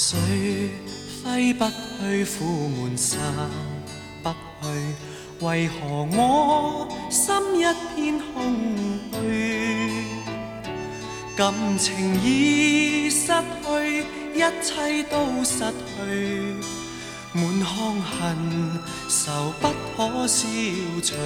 水揮不去，苦悶散不去，為何我心一片空虛？感情已失去，一切都失去，滿腔恨愁不可消除。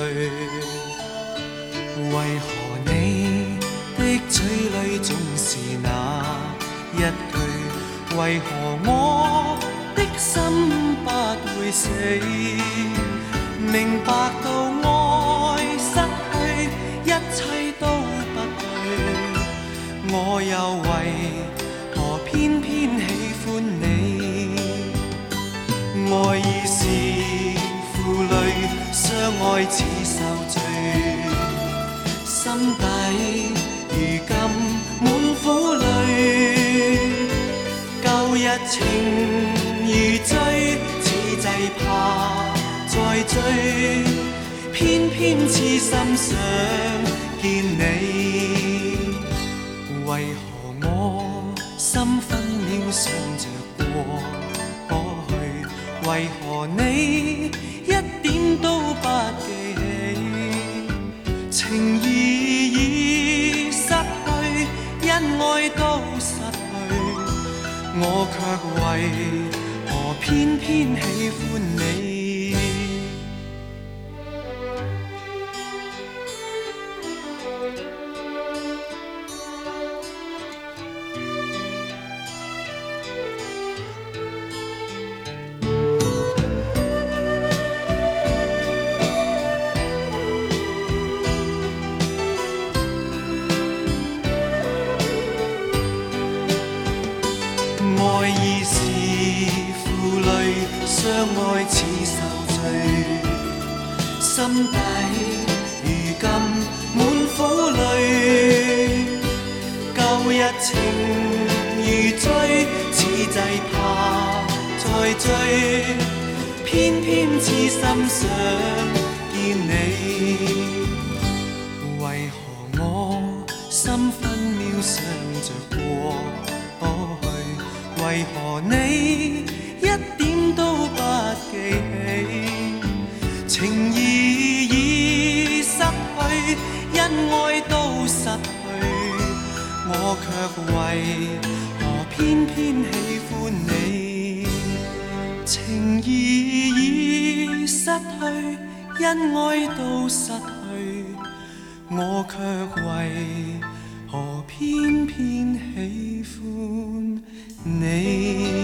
為何你的嘴裏總是那一句？為何我的心不會死？明白到愛失去，一切都不對，我又為何偏偏喜歡你？愛已是負累，相愛似受罪，心底如今滿苦淚。舊日情如醉，此際怕再追，偏偏痴心想見你。為何我心分秒想着過去？為何你一點都不記起？情義已失去，恩愛都失去，我卻為何偏偏喜歡你？愛已是負累，相愛似受罪，心底如今滿苦淚。舊日情如醉，此際怕再追，偏偏痴心想見你。為何我心分秒想着過去？為何你一點都不記起？情義已失去，恩愛都失去，我卻為何偏偏喜歡你？情義已失去，恩愛都失去，我卻為何偏偏喜歡你？